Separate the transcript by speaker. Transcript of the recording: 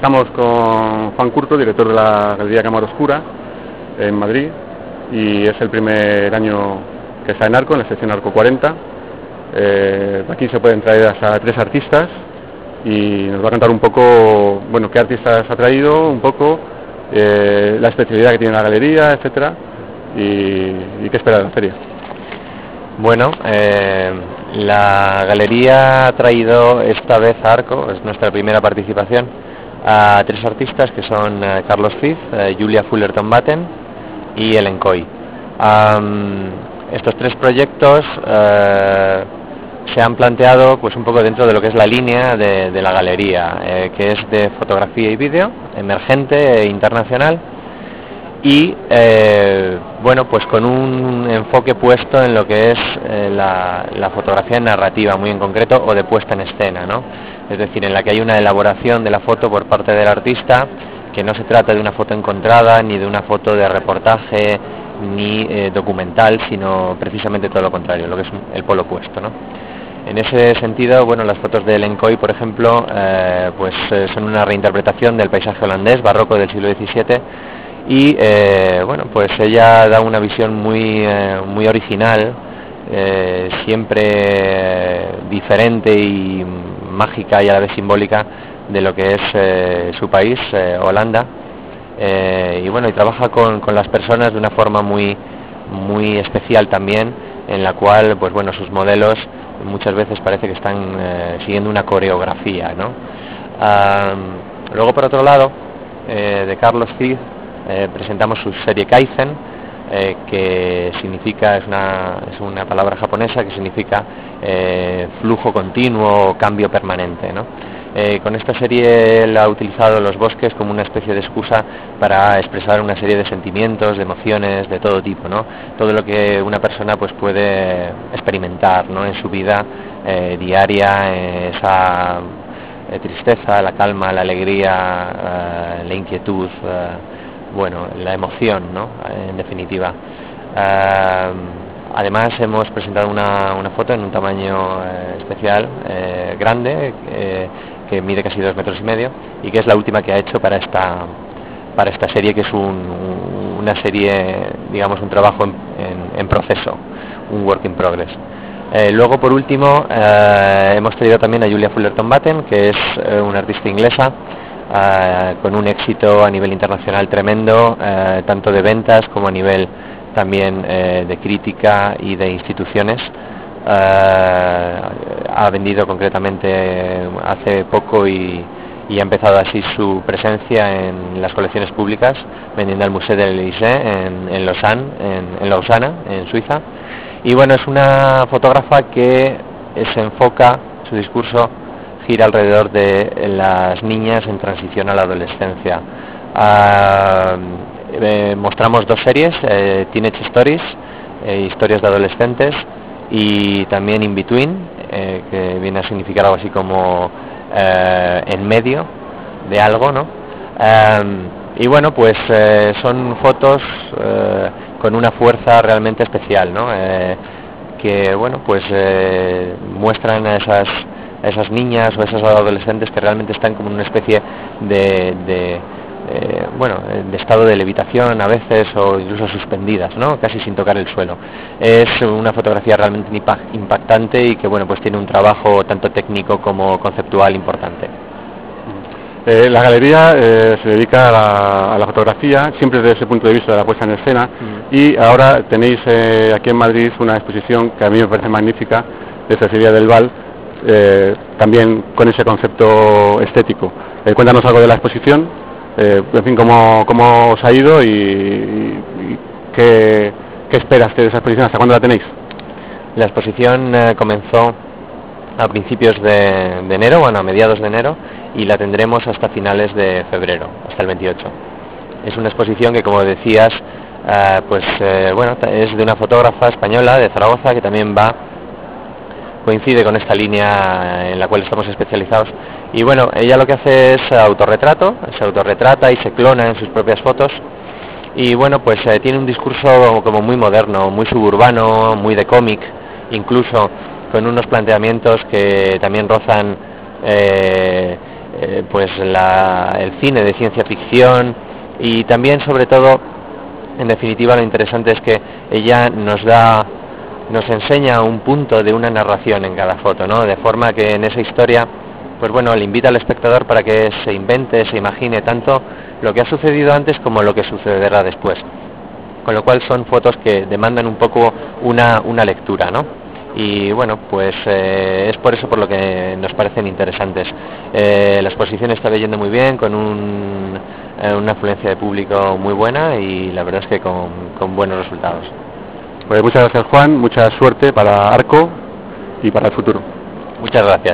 Speaker 1: Estamos con Juan Curto, director de la Galería Cámara Oscura en Madrid, y es el primer año que está en Arco, en la sección Arco 40. Aquí se pueden traer hasta 3 artistas y nos va a contar un poco, bueno, qué artistas ha traído, un poco la especialidad que tiene la galería, etcétera, y qué espera de la feria.
Speaker 2: Bueno, la galería ha traído esta vez a Arco, es nuestra primera participación, a 3 artistas que son Carlos Fiz, Julia Fullerton-Batten y Ellen Coy. Estos 3 proyectos se han planteado pues un poco dentro de lo que es la línea de la galería, que es de fotografía y vídeo, emergente e internacional, y bueno, pues con un enfoque puesto en lo que es la fotografía narrativa, muy en concreto, o de puesta en escena, ¿no? Es decir, en la que hay una elaboración de la foto por parte del artista, que no se trata de una foto encontrada, ni de una foto de reportaje, ni documental, sino precisamente todo lo contrario, lo que es el polo opuesto, ¿no? En ese sentido, bueno, las fotos de Ellen Coy, por ejemplo, son una reinterpretación del paisaje holandés barroco del siglo XVII, y bueno, pues ella da una visión muy original, siempre diferente y mágica y a la vez simbólica de lo que es su país, Holanda, y bueno, y trabaja con las personas de una forma muy especial también, en la cual, pues bueno, sus modelos muchas veces parece que están siguiendo una coreografía, ¿no? Luego, por otro lado, de Carlos Fiz, presentamos su serie Kaizen, que significa, es una palabra japonesa que significa flujo continuo o cambio permanente, ¿no? Con esta serie él ha utilizado los bosques como una especie de excusa para expresar una serie de sentimientos, de emociones, de todo tipo, ¿no? Todo lo que una persona pues puede experimentar, ¿no?, en su vida diaria, esa tristeza, la calma, la alegría, la inquietud, bueno, la emoción, ¿no?, en definitiva. Además hemos presentado una foto en un tamaño especial, grande, que mide casi 2,5 metros, y que es la última que ha hecho para esta serie, que es una serie, digamos, un trabajo en proceso, un work in progress. Luego, por último, hemos traído también a Julia Fullerton-Batten, que es una artista inglesa, con un éxito a nivel internacional tremendo, tanto de ventas como a nivel también de crítica y de instituciones. Ha vendido concretamente hace poco y ha empezado así su presencia en las colecciones públicas, vendiendo al Museo del Élysée en Lausanne, en Lausana, en Suiza. Y bueno, es una fotógrafa que se enfoca, su discurso gira alrededor de las niñas en transición a la adolescencia. Mostramos 2 series, Teenage Stories, historias de adolescentes, y también In Between, que viene a significar algo así como en medio de algo, ¿no? Y bueno, pues son fotos con una fuerza realmente especial, ¿no? Que bueno, pues muestran a esas niñas o esas adolescentes que realmente están como en una especie de estado de levitación a veces, o incluso suspendidas, ¿no?, casi sin tocar el suelo. Es una fotografía realmente impactante y que bueno, pues tiene un trabajo tanto técnico como conceptual importante.
Speaker 1: La galería se dedica a la fotografía, siempre desde ese punto de vista de la puesta en escena, y ahora tenéis aquí en Madrid una exposición que a mí me parece magnífica, de Cecilia del Val, también con ese concepto estético. Cuéntanos algo de la exposición, en fin, cómo os ha ido y qué esperas de esa exposición, hasta cuándo la tenéis.
Speaker 2: La exposición comenzó a principios de enero, bueno, a mediados de enero, y la tendremos hasta finales de febrero, hasta el 28. Es una exposición que, como decías, bueno, es de una fotógrafa española de Zaragoza, que también coincide con esta línea en la cual estamos especializados. Y bueno, ella lo que hace es autorretrato, se autorretrata y se clona en sus propias fotos. Y bueno, pues tiene un discurso como muy moderno, muy suburbano, muy de cómic, incluso con unos planteamientos que también rozan el cine de ciencia ficción, y también, sobre todo, en definitiva, lo interesante es que ella nos enseña un punto de una narración en cada foto, ¿no? De forma que en esa historia, pues bueno, le invita al espectador para que se invente, se imagine tanto lo que ha sucedido antes como lo que sucederá después. Con lo cual son fotos que demandan un poco una lectura, ¿no? Y bueno, pues es por eso por lo que nos parecen interesantes. La exposición está yendo muy bien, con una afluencia de público muy buena, y la verdad es que con buenos resultados.
Speaker 1: Pues muchas gracias, Juan, mucha suerte para Arco y para el futuro.
Speaker 2: Muchas gracias.